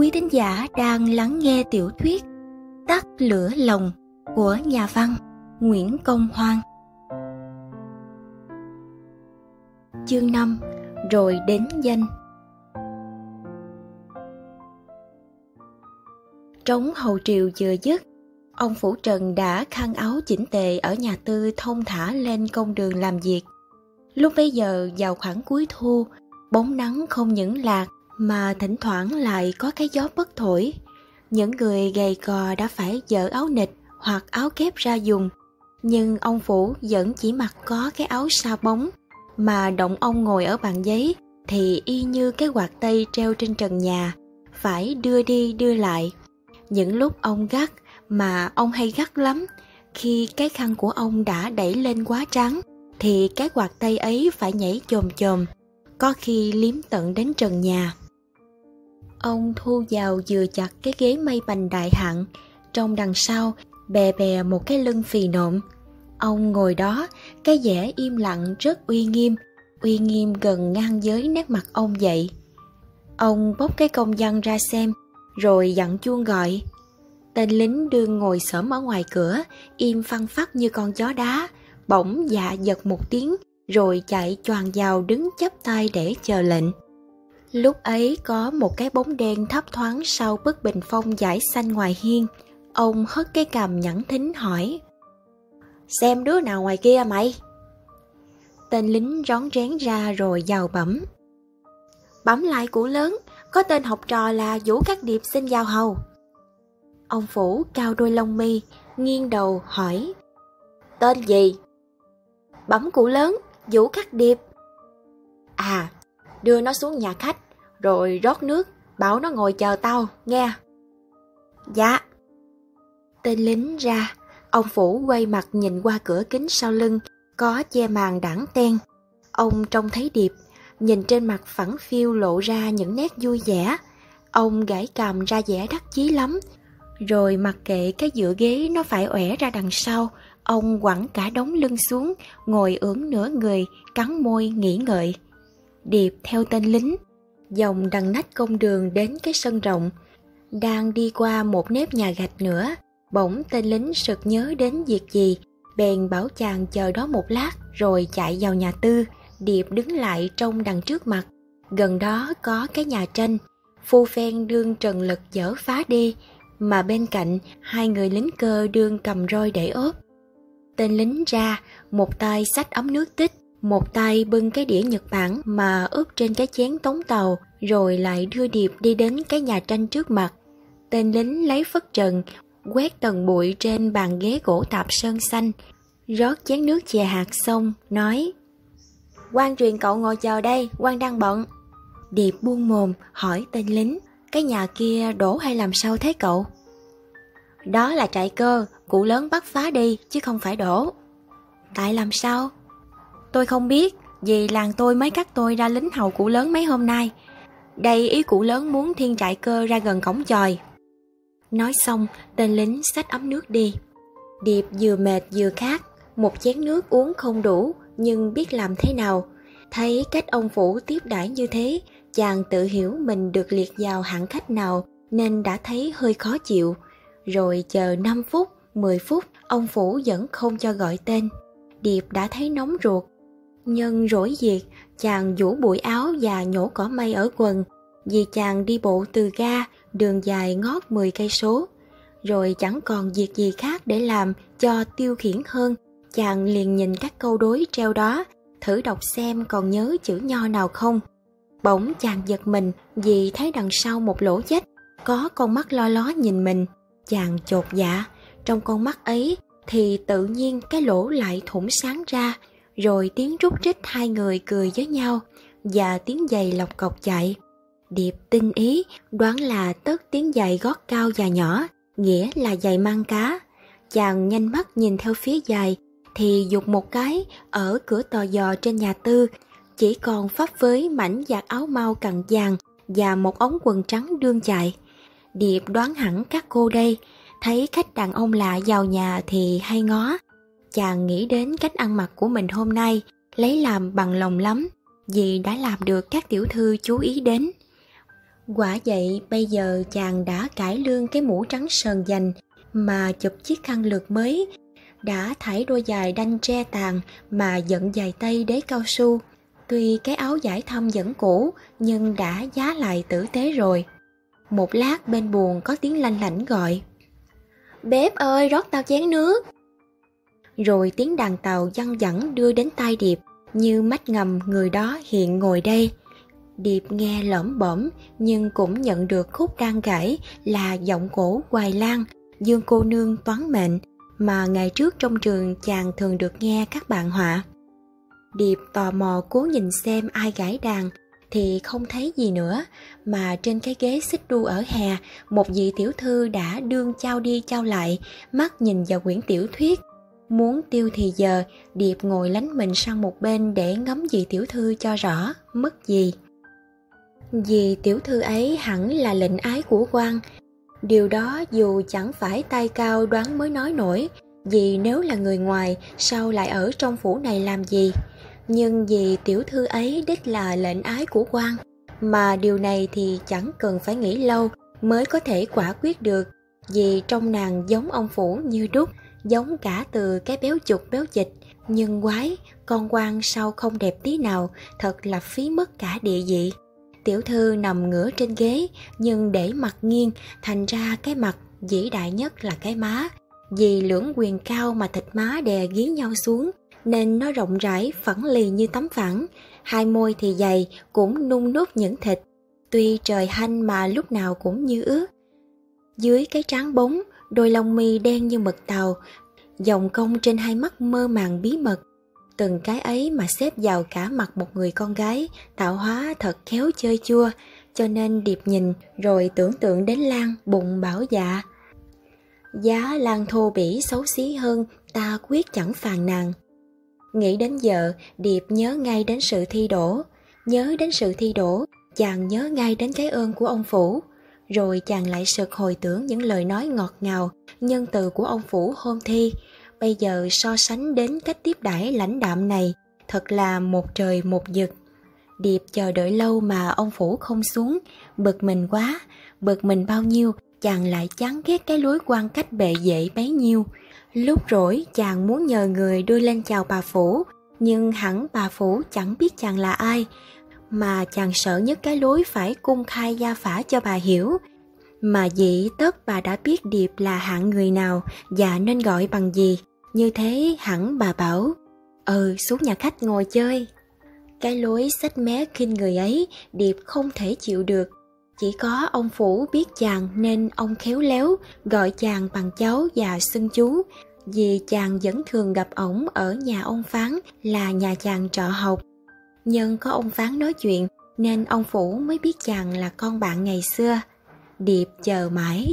quý thính giả đang lắng nghe tiểu thuyết Tắt lửa lòng của nhà văn Nguyễn Công Hoan. Chương 5. Rồi đến danh. Trống hầu triều vừa dứt, ông Phủ Trần đã khăn áo chỉnh tề ở nhà Tư thong thả lên công đường làm việc. Lúc bấy giờ vào khoảng cuối thu, bóng nắng không những lạc mà thỉnh thoảng lại có cái gió bất thổi. Những người gầy cò đã phải dỡ áo nịch hoặc áo kép ra dùng, nhưng ông Phủ vẫn chỉ mặc có cái áo sa bóng, mà động ông ngồi ở bàn giấy thì y như cái quạt tây treo trên trần nhà, phải đưa đi đưa lại. Những lúc ông gắt, mà ông hay gắt lắm, khi cái khăn của ông đã đẩy lên quá trắng thì cái quạt tây ấy phải nhảy chồm chồm, có khi liếm tận đến trần nhà. Ông thu vào vừa chặt cái ghế mây bành đại hạng, trong đằng sau bè bè một cái lưng phì nộm. Ông ngồi đó, cái vẻ im lặng rất uy nghiêm gần ngang với nét mặt ông vậy. Ông bốc cái công văn ra xem, rồi dặn chuông gọi. Tên lính đương ngồi xổm ở ngoài cửa, im phăng phắc như con chó đá, bỗng dạ giật một tiếng, rồi chạy choàng vào đứng chắp tay để chờ lệnh. Lúc ấy có một cái bóng đen thấp thoáng sau bức bình phong dải xanh ngoài hiên. Ông hất cái cằm nhẵn thính hỏi: "Xem đứa nào ngoài kia mày?" Tên lính rón rén ra rồi vào bẩm: "Bẩm lại cụ lớn, có tên học trò là Vũ Khắc Điệp xin vào hầu." Ông Phủ cao đôi lông mi, nghiêng đầu hỏi: "Tên gì?" "Bẩm cụ lớn, Vũ Khắc Điệp." "À, đưa nó xuống nhà khách, rồi rót nước, bảo nó ngồi chờ tao, nghe." "Dạ." Tên lính ra, ông Phủ quay mặt nhìn qua cửa kính sau lưng, có che màn đãng ten. Ông trông thấy Điệp, nhìn trên mặt phẳng phiu lộ ra những nét vui vẻ. Ông gãi cằm ra vẻ đắc chí lắm, rồi mặc kệ cái dựa ghế nó phải oẻ ra đằng sau, ông quẳng cả đống lưng xuống, ngồi ưỡn nửa người, cắn môi nghĩ ngợi. Điệp theo tên lính, vòng đằng nách công đường đến cái sân rộng. Đang đi qua một nếp nhà gạch nữa, bỗng tên lính sực nhớ đến việc gì, bèn bảo chàng chờ đó một lát rồi chạy vào nhà Tư. Điệp đứng lại trong đằng trước mặt, gần đó có cái nhà tranh, phu phen đương trần lực dở phá đi, mà bên cạnh hai người lính cơ đương cầm roi để ốp. Tên lính ra, một tay xách ấm nước tích, một tay bưng cái đĩa Nhật Bản mà ướp trên cái chén tống tàu, rồi lại đưa Điệp đi đến cái nhà tranh trước mặt. Tên lính lấy phất trần, quét tầng bụi trên bàn ghế gỗ tạp sơn xanh, rót chén nước chè hạt xong, nói: "Quan truyền cậu ngồi chờ đây, quan đang bận." Điệp buông mồm hỏi tên lính: "Cái nhà kia đổ hay làm sao thế cậu?" "Đó là trại cơ, cụ lớn bắt phá đi, chứ không phải đổ." "Tại làm sao?" "Tôi không biết, vì làng tôi mới cắt tôi ra lính hầu cụ lớn mấy hôm nay. Đây ý cụ lớn muốn thiên trại cơ ra gần cổng chòi." Nói xong, tên lính xách ấm nước đi. Điệp vừa mệt vừa khát, một chén nước uống không đủ, nhưng biết làm thế nào. Thấy cách ông Phủ tiếp đãi như thế, chàng tự hiểu mình được liệt vào hạng khách nào, nên đã thấy hơi khó chịu. Rồi chờ 5 phút, 10 phút, ông Phủ vẫn không cho gọi tên. Điệp đã thấy nóng ruột. Nhân rỗi việc, chàng vũ bụi áo và nhổ cỏ mây ở quần, vì chàng đi bộ từ ga, đường dài ngót 10 cây số. Rồi chẳng còn việc gì khác để làm cho tiêu khiển hơn, chàng liền nhìn các câu đối treo đó, thử đọc xem còn nhớ chữ nho nào không. Bỗng chàng giật mình vì thấy đằng sau một lỗ chách, có con mắt lo ló nhìn mình. Chàng chột dạ, trong con mắt ấy thì tự nhiên cái lỗ lại thủng sáng ra, rồi tiếng rúc rích hai người cười với nhau, và tiếng giày lọc cọc chạy. Điệp tinh ý, đoán là tất tiếng giày gót cao và nhỏ, nghĩa là giày mang cá. Chàng nhanh mắt nhìn theo phía giày, thì giục một cái, ở cửa tò giò trên nhà Tư, chỉ còn phấp với mảnh vạt áo mau cặn vàng và một ống quần trắng đương chạy. Điệp đoán hẳn các cô đây, thấy khách đàn ông lạ vào nhà thì hay ngó. Chàng nghĩ đến cách ăn mặc của mình hôm nay, lấy làm bằng lòng lắm, vì đã làm được các tiểu thư chú ý đến. Quả vậy bây giờ chàng đã cải lương cái mũ trắng sờn dành mà chụp chiếc khăn lược mới, đã thải đôi giày đanh tre tàn mà dẫn giày tây đế cao su. Tuy cái áo vải thâm vẫn cũ nhưng đã giá lại tử tế rồi. Một lát bên buồng có tiếng lanh lảnh gọi: "Bếp ơi, rót tao chén nước." Rồi tiếng đàn tàu văng vẳng đưa đến tai Điệp như mách ngầm người đó hiện ngồi đây. Điệp nghe lởm bởm nhưng cũng nhận được khúc can gãy là giọng cổ Hoài Lan, Dương cô nương toán mệnh mà ngày trước trong trường chàng thường được nghe các bạn họa. Điệp tò mò cố nhìn xem ai gãy đàn thì không thấy gì nữa, mà trên cái ghế xích đu ở hè, một vị tiểu thư đã đương chao đi chao lại, mắt nhìn vào quyển tiểu thuyết. Muốn tiêu thì giờ, Điệp ngồi lánh mình sang một bên để ngắm vị tiểu thư cho rõ mất gì. Vì tiểu thư ấy hẳn là lệnh ái của quan. Điều đó dù chẳng phải tay cao đoán mới nói nổi, vì nếu là người ngoài sao lại ở trong phủ này làm gì. Nhưng vì tiểu thư ấy đích là lệnh ái của quan, mà điều này thì chẳng cần phải nghĩ lâu mới có thể quả quyết được, vì trong nàng giống ông phủ như đúc, giống cả từ cái béo chục béo chịch. Nhưng quái, con quan sao không đẹp tí nào, thật là phí mất cả địa vị. Tiểu thư nằm ngửa trên ghế nhưng để mặt nghiêng, thành ra cái mặt vĩ đại nhất là cái má. Vì lưỡng quyền cao mà thịt má đè gí nhau xuống nên nó rộng rãi phẳng lì như tấm phẳng. Hai môi thì dày, cũng nung nút những thịt, tuy trời hanh mà lúc nào cũng như ướt. Dưới cái trán bóng, đôi lông mi đen như mực tàu, dòng cong trên hai mắt mơ màng bí mật. Từng cái ấy mà xếp vào cả mặt một người con gái, tạo hóa thật khéo chơi chua. Cho nên Điệp nhìn rồi tưởng tượng đến Lan bụng bảo dạ: "Giá Lan thô bỉ xấu xí hơn, ta quyết chẳng phàn nàn." Nghĩ đến giờ, Điệp nhớ ngay đến sự thi đỗ. Nhớ đến sự thi đỗ, chàng nhớ ngay đến cái ơn của ông phủ. Rồi chàng lại sực hồi tưởng những lời nói ngọt ngào, nhân từ của ông phủ hôm thi. Bây giờ so sánh đến cách tiếp đãi lãnh đạm này, thật là một trời một vực. Điệp chờ đợi lâu mà ông phủ không xuống, bực mình quá. Bực mình bao nhiêu, chàng lại chán ghét cái lối quan cách bệ vệ bấy nhiêu. Lúc rỗi chàng muốn nhờ người đưa lên chào bà phủ, nhưng hẳn bà phủ chẳng biết chàng là ai. Mà chàng sợ nhất cái lối phải cung khai gia phả cho bà hiểu. Mà dĩ tất bà đã biết Điệp là hạng người nào và nên gọi bằng gì. Như thế hẳn bà bảo: "Xuống nhà khách ngồi chơi." Cái lối xách mé khinh người ấy Điệp không thể chịu được. Chỉ có ông phủ biết chàng nên ông khéo léo gọi chàng bằng cháu và xưng chú, vì chàng vẫn thường gặp ổng ở nhà ông Phán là nhà chàng trọ học. Nhưng có ông Phán nói chuyện nên ông phủ mới biết chàng là con bạn ngày xưa. Điệp chờ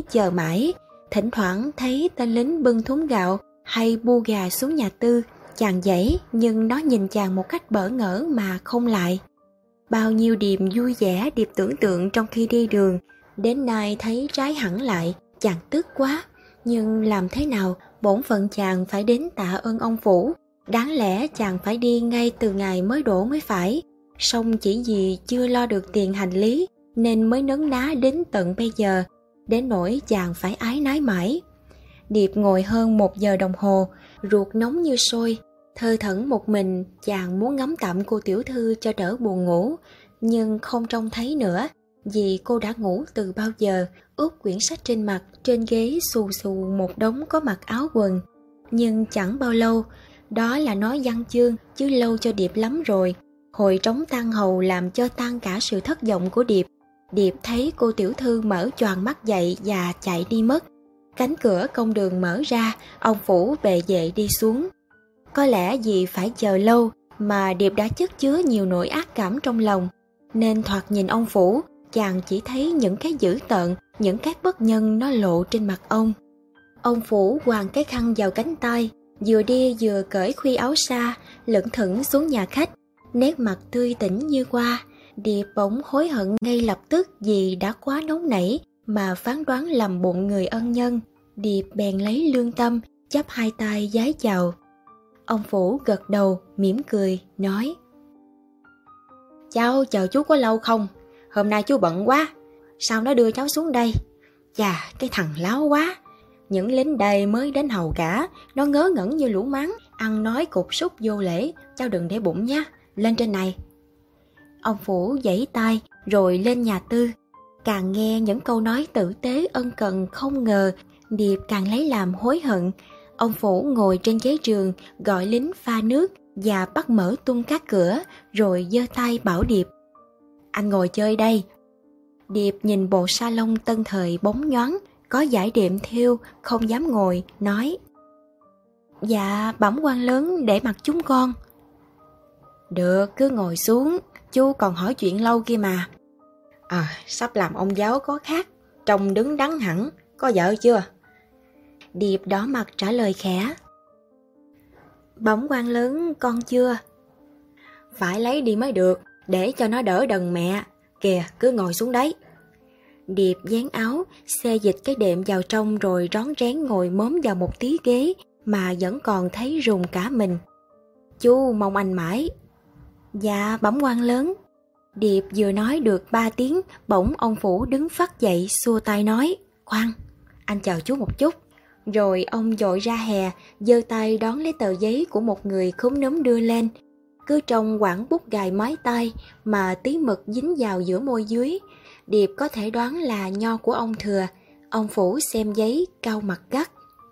mãi, thỉnh thoảng thấy tên lính bưng thúng gạo hay bu gà xuống nhà Tư, chàng dãy nhưng nó nhìn chàng một cách bỡ ngỡ mà không lại. Bao nhiêu điềm vui vẻ Điệp tưởng tượng trong khi đi đường, đến nay thấy trái hẳn lại, chàng tức quá. Nhưng làm thế nào, bổn phận chàng phải đến tạ ơn ông phủ. Đáng lẽ chàng phải đi ngay từ ngày mới đổ mới phải, song chỉ vì chưa lo được tiền hành lý nên mới nấn ná đến tận bây giờ, đến nỗi chàng phải ái nái mãi. Điệp ngồi hơn 1 giờ đồng hồ, ruột nóng như sôi. Thơ thẩn một mình, chàng muốn ngắm tạm cô tiểu thư cho đỡ buồn ngủ, nhưng không trông thấy nữa, vì cô đã ngủ từ bao giờ, úp quyển sách trên mặt, trên ghế xù xù một đống có mặc áo quần. Nhưng chẳng bao lâu, đó là nói văn chương, chứ lâu cho Điệp lắm rồi. Hồi trống tan hầu làm cho tan cả sự thất vọng của Điệp. Điệp thấy cô tiểu thư mở choàng mắt dậy và chạy đi mất. Cánh cửa công đường mở ra, ông phủ bệ vệ đi xuống. Có lẽ vì phải chờ lâu mà Điệp đã chất chứa nhiều nỗi ác cảm trong lòng, nên thoạt nhìn ông phủ, chàng chỉ thấy những cái dữ tợn, những cái bất nhân nó lộ trên mặt ông. Ông phủ quàng cái khăn vào cánh tay, vừa đi vừa cởi khuy áo sa, lững thững xuống nhà khách, nét mặt tươi tỉnh như hoa. Điệp bỗng hối hận ngay lập tức vì đã quá nóng nảy mà phán đoán lầm bụng người ân nhân. Điệp bèn lấy lương tâm, chắp hai tay vái chào. Ông phủ gật đầu, mỉm cười, nói: "Cháu chờ chú có lâu không? Hôm nay chú bận quá." sao nó đưa cháu xuống đây? Chà, cái thằng láo quá. Những lính đây mới đến hầu cả, nó ngớ ngẩn như lũ mắng, ăn nói cục súc vô lễ, cháu đừng để bụng nhá, lên trên này. Ông Phủ giãy tay rồi lên nhà Tư. Càng nghe những câu nói tử tế ân cần không ngờ, Điệp càng lấy làm hối hận. Ông Phủ ngồi trên ghế trường, gọi lính pha nước và bắt mở tung các cửa, rồi giơ tay bảo Điệp: anh ngồi chơi đây. Điệp nhìn bộ salon tân thời bóng nhoáng, có dải đệm thêu, không dám ngồi, nói: dạ, bẩm quan lớn để mặc chúng con. Được, cứ ngồi xuống, chú còn hỏi chuyện lâu kia mà. Sắp làm ông giáo có khác, trông đứng đắn hẳn, có vợ chưa? Điệp đỏ mặt trả lời khẽ: bẩm quan lớn con chưa. Phải lấy đi mới được, để cho nó đỡ đần mẹ. Kìa, cứ ngồi xuống đấy. Điệp dán áo, xê dịch cái đệm vào trong rồi rón rén ngồi móm vào một tí ghế mà vẫn còn thấy rùng cả mình. Chú mong anh mãi. Dạ, bẩm quan lớn. Điệp vừa nói được 3 tiếng, bỗng ông Phủ đứng phắt dậy xua tay nói: khoan, anh chờ chú một chút. Rồi ông vội ra hè, giơ tay đón lấy tờ giấy của một người khúm núm đưa lên. Cứ trong quảng bút gài mái tay mà tí mực dính vào giữa môi dưới. Điệp có thể đoán là nho của ông Thừa. Ông Phủ xem giấy, cau mặt gắt: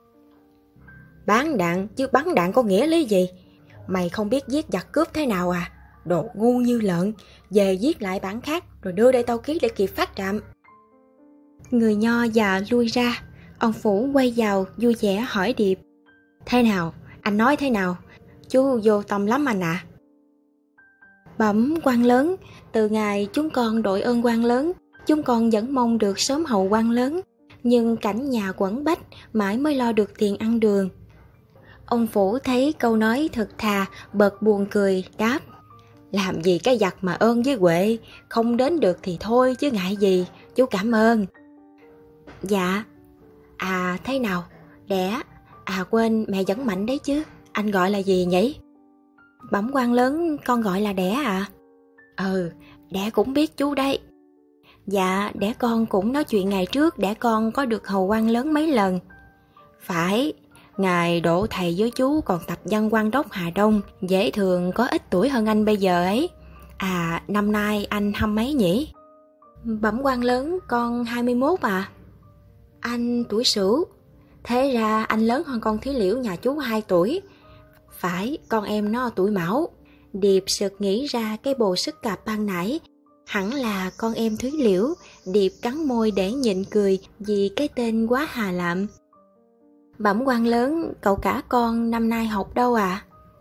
bán đạn chứ bắn đạn có nghĩa lý gì? Mày không biết giết giặc cướp thế nào à? Đồ ngu như lợn, về viết lại bản khác rồi đưa đây tao ký để kịp phát trạm. Người nho già lui ra. Ông Phủ quay vào vui vẻ hỏi Điệp: thế nào? Anh nói thế nào? Chú vô tâm lắm anh ạ. Bẩm quan lớn, từ ngày chúng con đội ơn quan lớn, chúng con vẫn mong được sớm hầu quan lớn, nhưng cảnh nhà quẩn bách, mãi mới lo được tiền ăn đường. Ông Phủ thấy câu nói thật thà, bật buồn cười, đáp: làm gì cái giặc mà ơn với Huệ, không đến được thì thôi chứ ngại gì, chú cảm ơn. Dạ. Thế nào? Đẻ. Quên, mẹ vẫn mạnh đấy chứ. Anh gọi là gì nhỉ? Bẩm quan lớn, con gọi là Đẻ ạ. Đẻ cũng biết chú đấy. Dạ, Đẻ con cũng nói chuyện ngày trước Đẻ con có được hầu quan lớn mấy lần. Phải, ngài độ thầy với chú còn tập văn quan đốc Hà Đông, dễ thường có ít tuổi hơn anh bây giờ ấy. Năm nay anh 20 mấy nhỉ? Bẩm quan lớn, con 21 à. Anh tuổi Sửu. Thế ra anh lớn hơn con Thúy Liễu nhà chú 2 tuổi. Phải, con em nó tuổi Mão. Điệp sực nghĩ ra cái bồ sức cạp ban nãy, hẳn là con em Thúy Liễu. Điệp cắn môi để nhịn cười vì cái tên quá hà lạm. Bẩm quan lớn, cậu cả con năm nay học đâu ạ?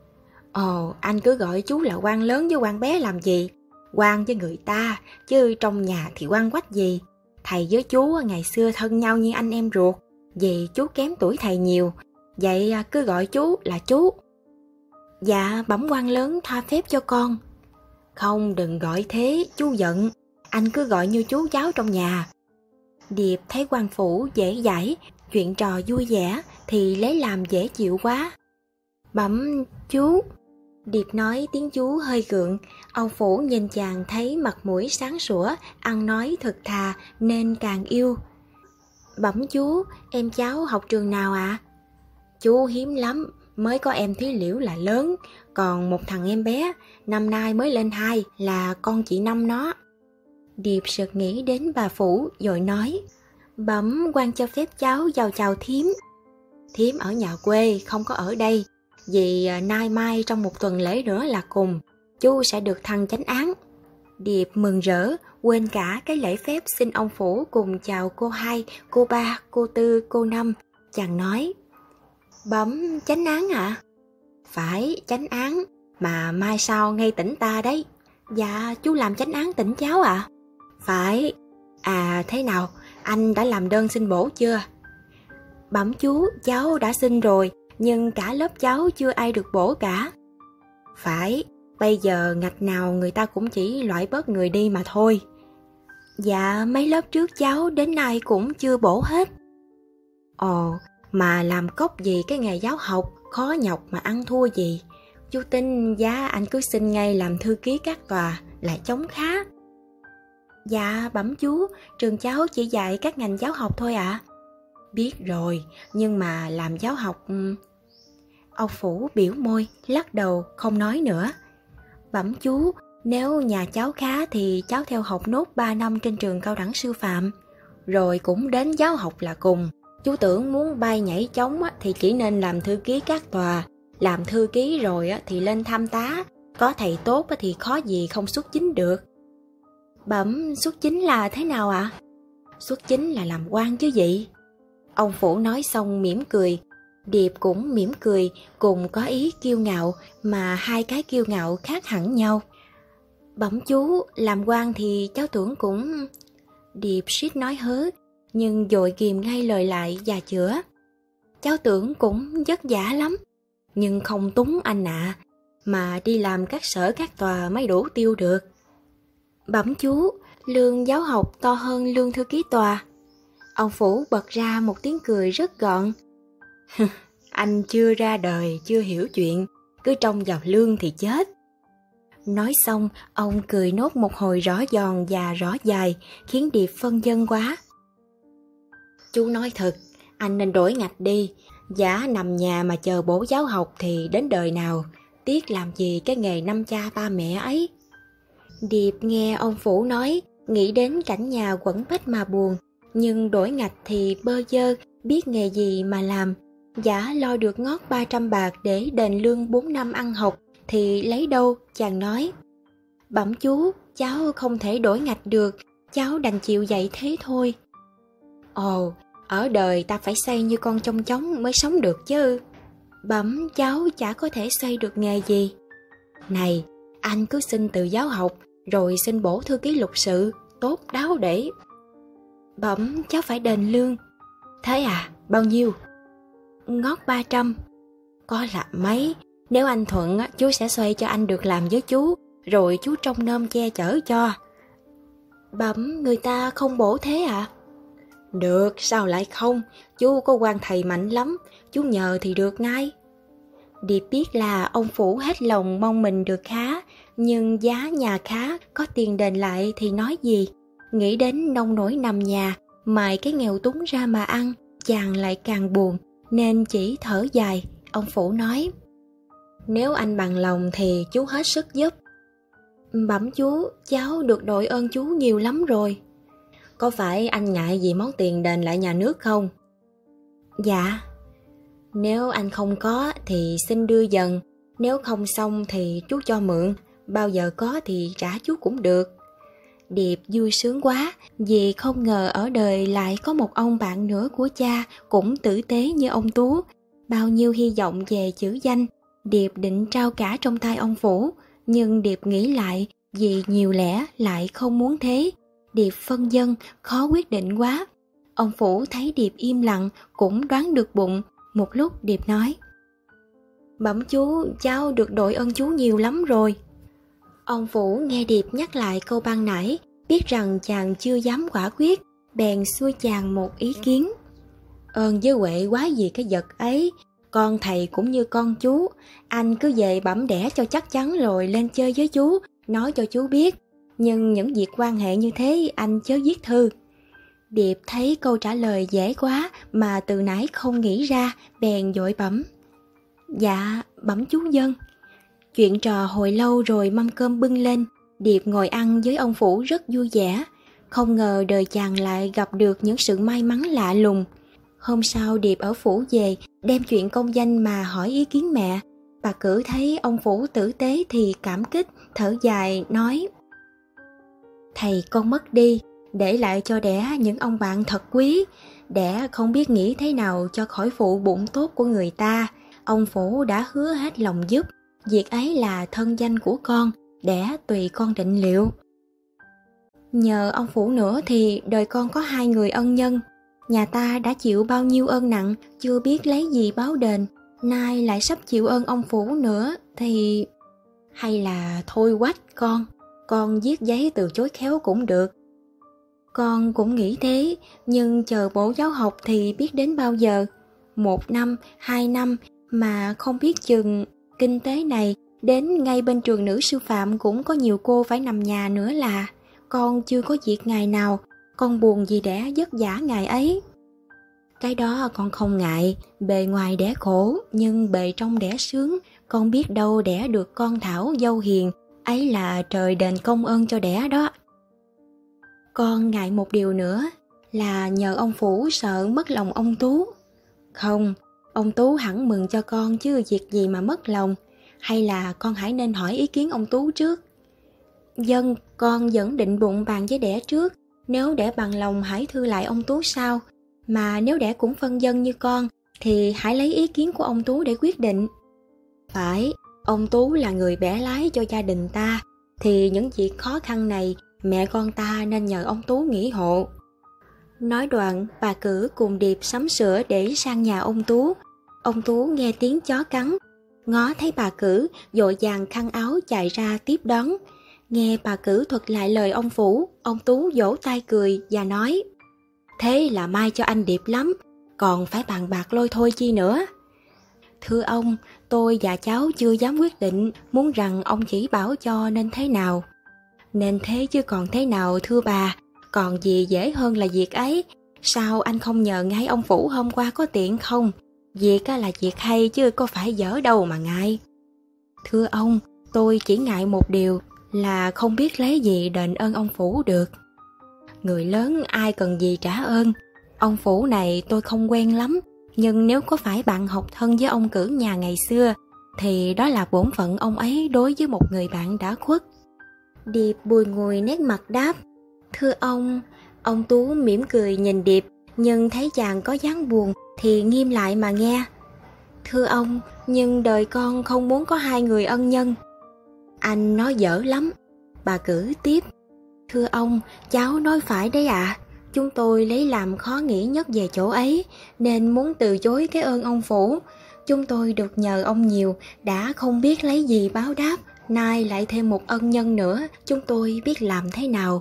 Anh cứ gọi chú là quan lớn với quan bé làm gì? Quan với người ta, chứ trong nhà thì quan quách gì. Thầy với chú ngày xưa thân nhau như anh em ruột, vì chú kém tuổi thầy nhiều, vậy cứ gọi chú là chú. Dạ, bẩm quan lớn tha phép cho con. Không, đừng gọi thế, chú giận. Anh cứ gọi như chú cháu trong nhà. Điệp thấy quan phủ dễ dãi, chuyện trò vui vẻ thì lấy làm dễ chịu quá. Bẩm chú. Điệp nói tiếng chú hơi gượng. Ông Phủ nhìn chàng thấy mặt mũi sáng sủa, ăn nói thật thà nên càng yêu. Bẩm chú, em cháu học trường nào ạ? Chú hiếm lắm, mới có em Thúy Liễu là lớn, còn một thằng em bé, năm nay mới lên 2 là con chị Năm nó. Điệp sực nghĩ đến bà Phủ rồi nói: bẩm quan cho phép cháu vào chào thím. Thím ở nhà quê, không có ở đây, vì nay mai trong một tuần lễ nữa là cùng, chú sẽ được thăng chánh án. Điệp mừng rỡ, quên cả cái lễ phép xin ông Phủ cùng chào cô 2, cô 3, cô 4, cô 5. Chàng nói: bẩm chánh án ạ? Phải, chánh án, mà mai sau ngay tỉnh ta đấy. Dạ, chú làm chánh án tỉnh cháu ạ? Phải. Thế nào, anh đã làm đơn xin bổ chưa? Bẩm chú, cháu đã xin rồi, nhưng cả lớp cháu chưa ai được bổ cả. Phải, bây giờ ngạch nào người ta cũng chỉ loại bớt người đi mà thôi. Dạ, mấy lớp trước cháu đến nay cũng chưa bổ hết. Mà làm cốc gì cái nghề giáo học, khó nhọc mà ăn thua gì. Chú tin giá anh cứ xin ngay làm thư ký các tòa là chống khá. Dạ bẩm chú, trường cháu chỉ dạy các ngành giáo học thôi ạ. Biết rồi, nhưng mà làm giáo học... Ông Phủ biểu môi, lắc đầu, không nói nữa. Bẩm chú, nếu nhà cháu khá thì cháu theo học nốt 3 năm trên trường cao đẳng sư phạm, rồi cũng đến giáo học là cùng. Chú tưởng muốn bay nhảy chống thì chỉ nên làm thư ký các tòa, làm thư ký rồi thì lên tham tá, có thầy tốt thì khó gì không xuất chính được. Bẩm, xuất chính là thế nào ạ? Xuất chính là làm quan chứ gì. Ông Phủ nói xong mỉm cười, Điệp cũng mỉm cười, cùng có ý kiêu ngạo, mà hai cái kiêu ngạo khác hẳn nhau. Bẩm chú, làm quan thì cháu tưởng cũng... Điệp suýt nói hớ, nhưng dội ghìm ngay lời lại và chữa. Cháu tưởng cũng vất vả lắm, nhưng không túng anh ạ, mà đi làm các sở các tòa mới đủ tiêu được. Bẩm chú, lương giáo học to hơn lương thư ký tòa. Ông Phủ bật ra một tiếng cười rất gọn. Anh chưa ra đời, chưa hiểu chuyện, cứ trông vào lương thì chết. Nói xong, ông cười nốt một hồi rõ giòn và rõ dài, khiến Điệp phân vân quá. Chú nói thật, anh nên đổi ngạch đi, giả nằm nhà mà chờ bổ giáo học thì đến đời nào, tiếc làm gì cái nghề năm cha ba mẹ ấy. Điệp nghe ông Phủ nói, nghĩ đến cảnh nhà quẩn bách mà buồn, nhưng đổi ngạch thì bơ vơ, biết nghề gì mà làm. Giả lo được ngót 300 bạc để đền lương 4 năm ăn học thì lấy đâu, chàng nói. Bẩm chú, cháu không thể đổi ngạch được, cháu đành chịu vậy thế thôi. Ồ, ở đời ta phải xây như con trông chóng mới sống được chứ. Bẩm, cháu chả có thể xây được nghề gì. Này, anh cứ xin từ giáo học, rồi xin bổ thư ký lục sự, tốt đáo để. Bẩm, cháu phải đền lương. Thế à, bao nhiêu? Ngót 300. Có là mấy, nếu anh thuận chú sẽ xoay cho anh được làm với chú, rồi chú trông nom che chở cho. Bẩm, người ta không bổ thế ạ? Được, sao lại không, chú có quan thầy mạnh lắm, chú nhờ thì được ngay. Điệp biết là ông Phủ hết lòng mong mình được khá, nhưng giá nhà khá, có tiền đền lại thì nói gì. Nghĩ đến nông nổi nằm nhà, mài cái nghèo túng ra mà ăn, chàng lại càng buồn, nên chỉ thở dài. Ông Phủ nói, nếu anh bằng lòng thì chú hết sức giúp. Bẩm chú, cháu được đội ơn chú nhiều lắm rồi. Có phải anh ngại vì món tiền đền lại nhà nước không? Dạ. Nếu anh không có thì xin đưa dần, nếu không xong thì chú cho mượn, bao giờ có thì trả chú cũng được. Điệp vui sướng quá, vì không ngờ ở đời lại có một ông bạn nữa của cha cũng tử tế như ông Tú. Bao nhiêu hy vọng về chữ danh, Điệp định trao cả trong tay ông Phủ, nhưng Điệp nghĩ lại, vì nhiều lẽ lại không muốn thế. Điệp phân vân, khó quyết định quá. Ông Phủ thấy Điệp im lặng, cũng đoán được bụng. Một lúc Điệp nói, bẩm chú, cháu được đội ơn chú nhiều lắm rồi. Ông Phủ nghe Điệp nhắc lại câu ban nãy, biết rằng chàng chưa dám quả quyết, bèn xuôi chàng một ý kiến. Ơn với huệ quá gì cái vật ấy, con thầy cũng như con chú, anh cứ về bẩm đẻ cho chắc chắn rồi lên chơi với chú, nói cho chú biết. Nhưng những việc quan hệ như thế anh chớ viết thư. Điệp thấy câu trả lời dễ quá mà từ nãy không nghĩ ra, bèn vội bẩm. Dạ, bẩm chú dân. Chuyện trò hồi lâu rồi mâm cơm bưng lên, Điệp ngồi ăn với ông Phủ rất vui vẻ. Không ngờ đời chàng lại gặp được những sự may mắn lạ lùng. Hôm sau Điệp ở phủ về, đem chuyện công danh mà hỏi ý kiến mẹ. Bà Cử thấy ông Phủ tử tế thì cảm kích, thở dài, nói: Thầy con mất đi, để lại cho đẻ những ông bạn thật quý. Đẻ không biết nghĩ thế nào cho khỏi phụ bụng tốt của người ta. Ông Phủ đã hứa hết lòng giúp. Việc ấy là thân danh của con, đẻ tùy con định liệu. Nhờ ông Phủ nữa thì đời con có 2 người ân nhân. Nhà ta đã chịu bao nhiêu ơn nặng, chưa biết lấy gì báo đền. Nay lại sắp chịu ơn ông Phủ nữa thì... Hay là thôi quách con viết giấy từ chối khéo cũng được. Con cũng nghĩ thế, nhưng chờ bổ giáo học thì biết đến bao giờ. 1 năm, 2 năm mà không biết chừng kinh tế này, đến ngay bên trường nữ sư phạm cũng có nhiều cô phải nằm nhà nữa là. con chưa có việc ngày nào, con buồn vì đẻ vất vả ngày ấy. Cái đó con không ngại, bề ngoài đẻ khổ nhưng bề trong đẻ sướng, con biết đâu đẻ được con Thảo dâu hiền, ấy là trời đền công ơn cho đẻ đó. Con ngại một điều nữa là nhờ ông Phủ sợ mất lòng ông Tú. Không, ông Tú hẳn mừng cho con chứ việc gì mà mất lòng, hay là con hãy nên hỏi ý kiến ông Tú trước. Vâng, con vẫn định bụng bàn với đẻ trước, nếu đẻ bằng lòng hãy thưa lại ông Tú sau, mà nếu đẻ cũng phân vân như con thì hãy lấy ý kiến của ông Tú để quyết định. Phải, ông Tú là người bẻ lái cho gia đình ta, thì những việc khó khăn này mẹ con ta nên nhờ ông Tú nghĩ hộ. Nói đoạn, bà Cử cùng Điệp sắm sửa để sang nhà ông Tú. Ông Tú nghe tiếng chó cắn, ngó thấy bà Cử, vội vàng khăn áo chạy ra tiếp đón. Nghe bà Cử thuật lại lời ông Phủ, ông Tú vỗ tay cười và nói: thế là may cho anh Điệp lắm, còn phải bàn bạc lôi thôi chi nữa. Thưa ông, tôi và cháu chưa dám quyết định, muốn rằng ông chỉ bảo cho nên thế nào. Nên thế chứ còn thế nào thưa bà, còn gì dễ hơn là việc ấy. Sao anh không nhờ ngay ông Phủ hôm qua có tiện không? Việc là việc hay chứ có phải dở đâu mà ngại. Thưa ông, tôi chỉ ngại một điều là không biết lấy gì đền ơn ông Phủ được. Người lớn ai cần gì trả ơn. Ông Phủ này tôi không quen lắm, nhưng nếu có phải bạn học thân với ông Cử nhà ngày xưa thì đó là bổn phận ông ấy đối với một người bạn đã khuất. Điệp bùi ngùi nét mặt đáp: thưa ông Tú mỉm cười nhìn Điệp, nhưng thấy chàng có dáng buồn thì nghiêm lại mà nghe. Thưa ông, nhưng đời con không muốn có hai người ân nhân. Anh nói dở lắm. Bà Cử tiếp: thưa ông, cháu nói phải đấy ạ. Chúng tôi lấy làm khó nghĩ nhất về chỗ ấy, nên muốn từ chối cái ơn ông Phủ. Chúng tôi được nhờ ông nhiều, đã không biết lấy gì báo đáp, nay lại thêm một ân nhân nữa, chúng tôi biết làm thế nào.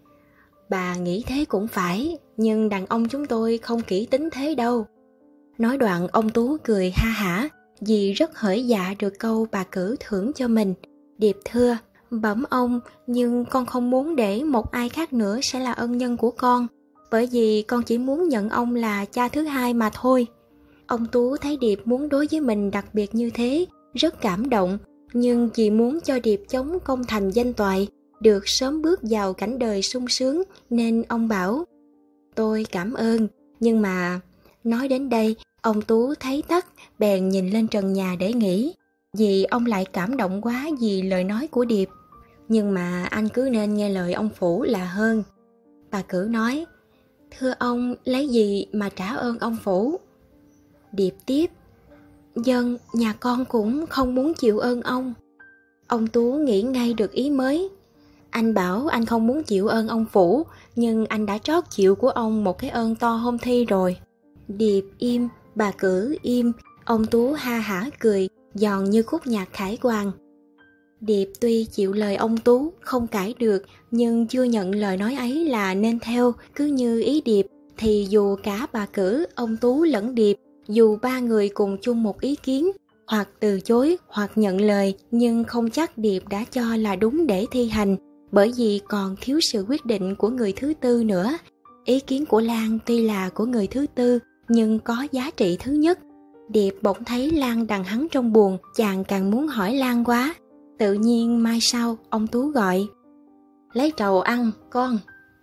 Bà nghĩ thế cũng phải, nhưng đàn ông chúng tôi không kỹ tính thế đâu. Nói đoạn ông Tú cười ha hả, vì rất hởi dạ được câu bà Cử thưởng cho mình. Điệp thưa: bẩm ông, nhưng con không muốn để một ai khác nữa sẽ là ân nhân của con, bởi vì con chỉ muốn nhận ông là cha thứ hai mà thôi. Ông Tú thấy Điệp muốn đối với mình đặc biệt như thế, rất cảm động, nhưng vì muốn cho Điệp chống công thành danh toại, được sớm bước vào cảnh đời sung sướng, nên ông bảo: tôi cảm ơn, nhưng mà... Nói đến đây, ông Tú thấy tắc, bèn nhìn lên trần nhà để nghĩ, vì ông lại cảm động quá vì lời nói của Điệp. Nhưng mà anh cứ nên nghe lời ông Phủ là hơn. Bà Cử nói: thưa ông, lấy gì mà trả ơn ông Phủ? Điệp tiếp: dân, nhà con cũng không muốn chịu ơn ông. Ông Tú nghĩ ngay được ý mới. Anh bảo anh không muốn chịu ơn ông Phủ, nhưng anh đã trót chịu của ông một cái ơn to hôm thi rồi. Điệp im, bà Cử im, ông Tú ha hả cười, giòn như khúc nhạc khải hoàn. Điệp tuy chịu lời ông Tú, không cãi được, nhưng chưa nhận lời nói ấy là nên theo, cứ như ý Điệp, thì dù cả bà Cử, ông Tú lẫn Điệp, dù ba người cùng chung một ý kiến, hoặc từ chối hoặc nhận lời, nhưng không chắc Điệp đã cho là đúng để thi hành, bởi vì còn thiếu sự quyết định của người thứ tư nữa. Ý kiến của Lan tuy là của người thứ tư, nhưng có giá trị thứ nhất. Điệp bỗng thấy Lan đằng hắn trong buồn, chàng càng muốn hỏi Lan quá. Tự nhiên mai sau, ông Tú gọi: lấy trầu ăn, con.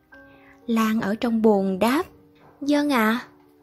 Lan ở trong buồn đáp: vâng ạ.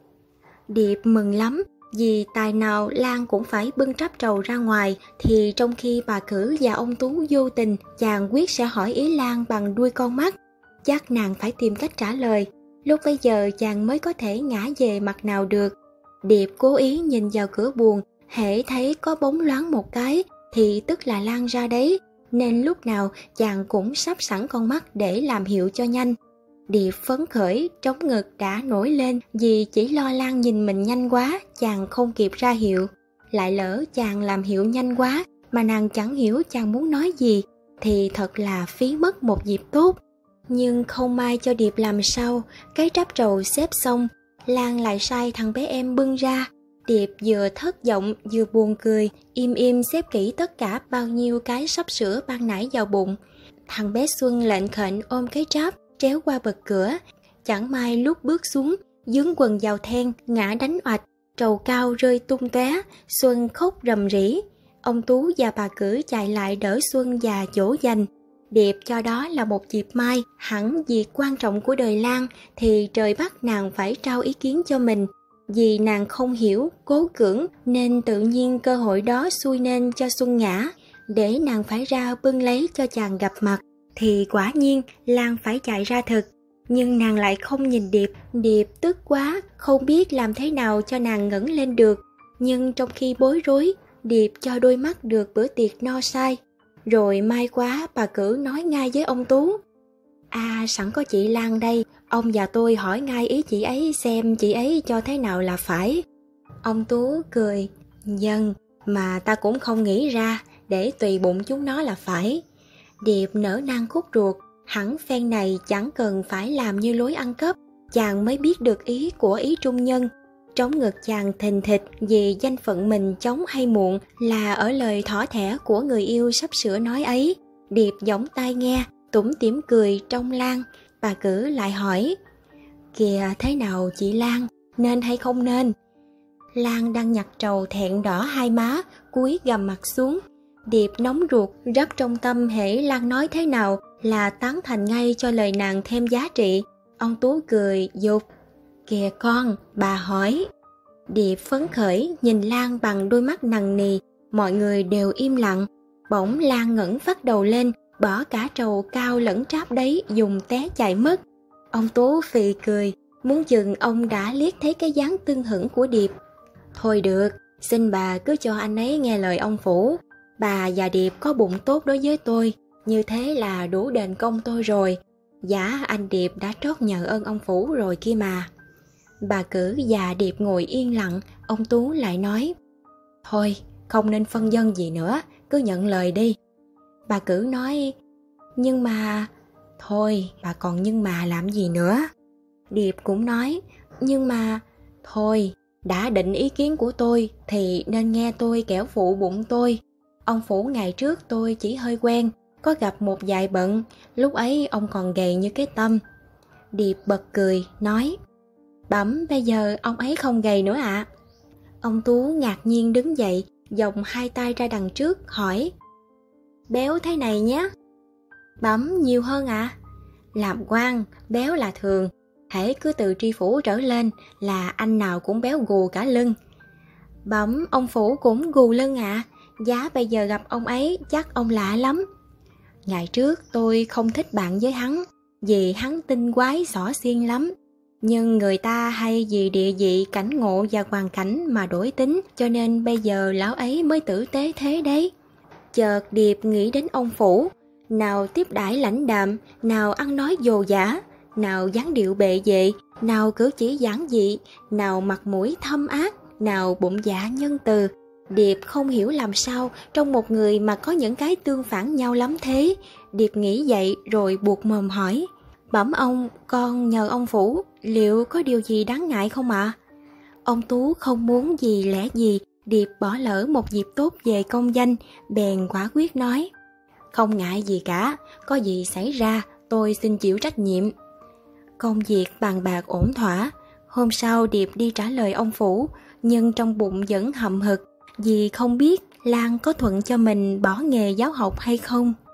Điệp mừng lắm, vì tài nào Lan cũng phải bưng trắp trầu ra ngoài, thì trong khi bà Cử và ông Tú vô tình, chàng quyết sẽ hỏi ý Lan bằng đuôi con mắt. Chắc nàng phải tìm cách trả lời. Lúc bấy giờ chàng mới có thể ngã về mặt nào được. Điệp cố ý nhìn vào cửa buồng, hễ thấy có bóng loáng một cái thì tức là Lan ra đấy, nên lúc nào chàng cũng sắp sẵn con mắt để làm hiệu cho nhanh. Điệp phấn khởi, trống ngực đã nổi lên, vì chỉ lo Lan nhìn mình nhanh quá, chàng không kịp ra hiệu. Lại lỡ chàng làm hiệu nhanh quá mà nàng chẳng hiểu chàng muốn nói gì, thì thật là phí mất một dịp tốt. Nhưng không may cho Điệp làm sao, cái tráp trầu xếp xong, Lan lại sai thằng bé em bưng ra. Điệp vừa thất vọng vừa buồn cười, im im xếp kỹ tất cả bao nhiêu cái sắp sửa ban nãy vào bụng. Thằng bé Xuân lệnh khệnh ôm cái tráp, tréo qua bậc cửa. Chẳng may lúc bước xuống, dướng quần vào then, ngã đánh oạch, trầu cao rơi tung tóe. Xuân khóc rầm rĩ. Ông Tú và bà Cử chạy lại đỡ Xuân và dỗ dành. Điệp cho đó là một dịp may, hẳn việc quan trọng của đời Lan thì trời bắt nàng phải trao ý kiến cho mình. Vì nàng không hiểu, cố cưỡng nên tự nhiên cơ hội đó xuôi nên cho Xuân ngã. Để nàng phải ra bưng lấy cho chàng gặp mặt thì quả nhiên Lan phải chạy ra thực. Nhưng nàng lại không nhìn Điệp. Điệp tức quá, không biết làm thế nào cho nàng ngẩng lên được. Nhưng trong khi bối rối, Điệp cho đôi mắt được bữa tiệc no say. Rồi may quá bà Cử nói ngay với ông Tú: sẵn có chị Lan đây, ông và tôi hỏi ngay ý chị ấy xem chị ấy cho thế nào là phải. Ông Tú cười: Vâng, mà ta cũng không nghĩ ra, để tùy bụng chúng nó là phải. Điệp nở nang khúc ruột, hẳn phen này chẳng cần phải làm như lối ăn cắp, chàng mới biết được ý của ý trung nhân. Trống ngực chàng thình thịch vì danh phận mình chống hay muộn là ở lời thỏ thẻ của người yêu sắp sửa nói ấy. Điệp giỏng tai nghe, tủm tỉm cười trong Lan. Bà Cử lại hỏi: Kìa thế nào chị Lan, nên hay không nên? Lan đang nhặt trầu thẹn đỏ hai má, cúi gằm mặt xuống. Điệp nóng ruột, rất trong tâm hễ Lan nói thế nào là tán thành ngay cho lời nàng thêm giá trị. Ông Tú cười dục: Kìa con, bà hỏi. Điệp phấn khởi nhìn Lan bằng đôi mắt nằng nì. Mọi người đều im lặng. Bỗng Lan ngẩng phát đầu lên, bỏ cả trầu cao lẫn tráp đấy dùng té chạy mất. Ông Tú phì cười, muốn chừng ông đã liếc thấy cái dáng tưng hửng của Điệp. Thôi được, xin bà cứ cho anh ấy nghe lời ông Phủ. Bà và Điệp có bụng tốt đối với tôi, như thế là đủ đền công tôi rồi. Dạ anh Điệp đã trót nhờ ơn ông Phủ rồi kia mà. Bà Cử và Điệp ngồi yên lặng. Ông Tú lại nói: Thôi, không nên phân vân gì nữa, cứ nhận lời đi. Bà Cử nói: Nhưng mà... Thôi, bà còn nhưng mà làm gì nữa? Điệp cũng nói: Nhưng mà... Thôi, đã định ý kiến của tôi thì nên nghe tôi kẻo phụ bụng tôi. Ông Phủ ngày trước tôi chỉ hơi quen, có gặp một vài bận, lúc ấy ông còn gầy như cái tâm. Điệp bật cười, nói: Bẩm bây giờ ông ấy không gầy nữa ạ. Ông Tú ngạc nhiên đứng dậy, vòng hai tay ra đằng trước, hỏi: Béo thế này nhé? Bẩm nhiều hơn ạ. Làm quan, béo là thường, hễ cứ từ tri phủ trở lên là anh nào cũng béo gù cả lưng. Bẩm ông Phủ cũng gù lưng ạ. Giá bây giờ gặp ông ấy chắc ông lạ lắm. Ngày trước tôi không thích bạn với hắn, vì hắn tinh quái xỏ xiên lắm. Nhưng người ta hay vì địa vị, cảnh ngộ và hoàn cảnh mà đổi tính, cho nên bây giờ lão ấy mới tử tế thế đấy. Chợt Điệp nghĩ đến ông Phủ, nào tiếp đãi lãnh đạm, nào ăn nói dồ dả, nào dáng điệu bệ vệ, nào cử chỉ giản dị, nào mặt mũi thâm ác, nào bụng dạ nhân từ. Điệp không hiểu làm sao trong một người mà có những cái tương phản nhau lắm thế. Điệp nghĩ vậy rồi buộc mồm hỏi: Bẩm ông, con nhờ ông Phủ, liệu có điều gì đáng ngại không ạ? Ông Tú không muốn gì lẽ gì Điệp bỏ lỡ một dịp tốt về công danh, bèn quả quyết nói: Không ngại gì cả, có gì xảy ra tôi xin chịu trách nhiệm. Công việc bàn bạc ổn thỏa. Hôm sau Điệp đi trả lời ông Phủ, nhưng trong bụng vẫn hậm hực vì không biết Lan có thuận cho mình bỏ nghề giáo học hay không.